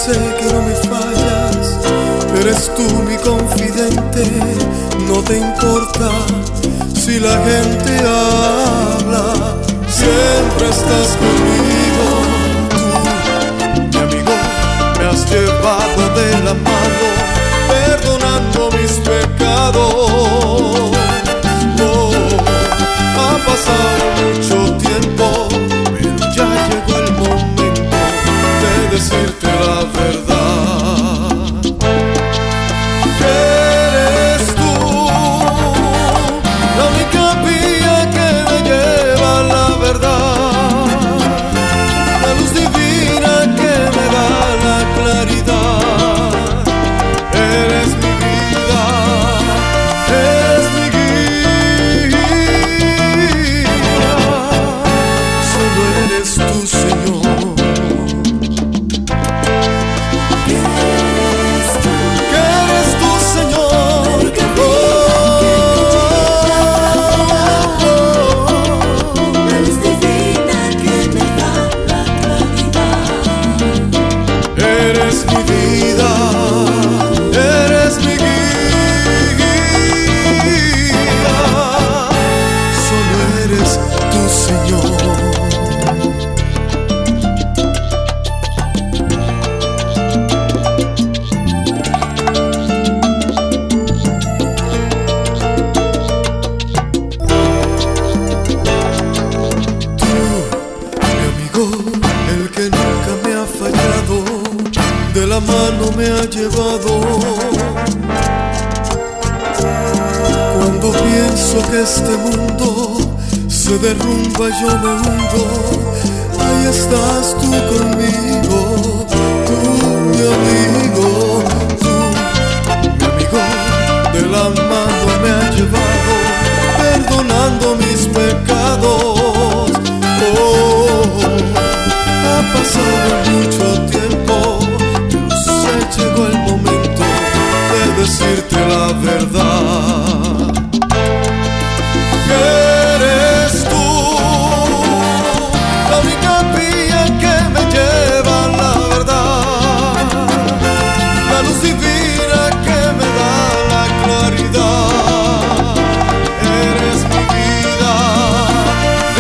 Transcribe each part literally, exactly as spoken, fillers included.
sé que no me fallas, eres tú mi confidente. No te importa si la gente habla, siempre estás conmigo. Tú, mi amigo, me has llevado de la mano, perdonando mis pecados. Oh, ha pasado mucho tiempo, pero ya llegó el momento de decirte la verdad. Eres tú la única vía que me lleva a la verdad, la luz divina que me da la claridad. Eres mi vida, eres mi guía, solo eres tú, Señor. El que nunca me ha fallado, de la mano me ha llevado. Cuando pienso que este mundo se derrumba, yo me hundo. Ahí estás tú conmigo, tú mi amigo, tú mi amigo, de la mano me ha llevado, perdonando mis pecados. Oh, ha pasado mucho tiempo, pero se llegó el momento de decirte la verdad. Eres tú la única vía que me lleva a la verdad, la luz divina que me da la claridad. Eres mi vida,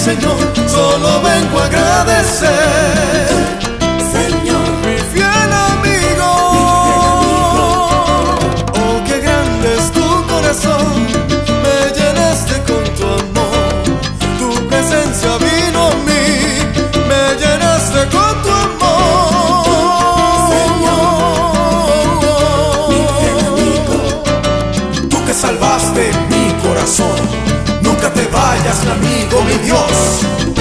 Señor, solo vengo a agradecer. Señor, Mi fiel amigo, oh, qué grande es tu corazón. Me llenaste con tu amor, tu presencia vino a mí. Me llenaste con tu amor. Señor, mi fiel amigo, Tú que salvaste mi corazón, nunca te vayas, mi amigo, mi Dios.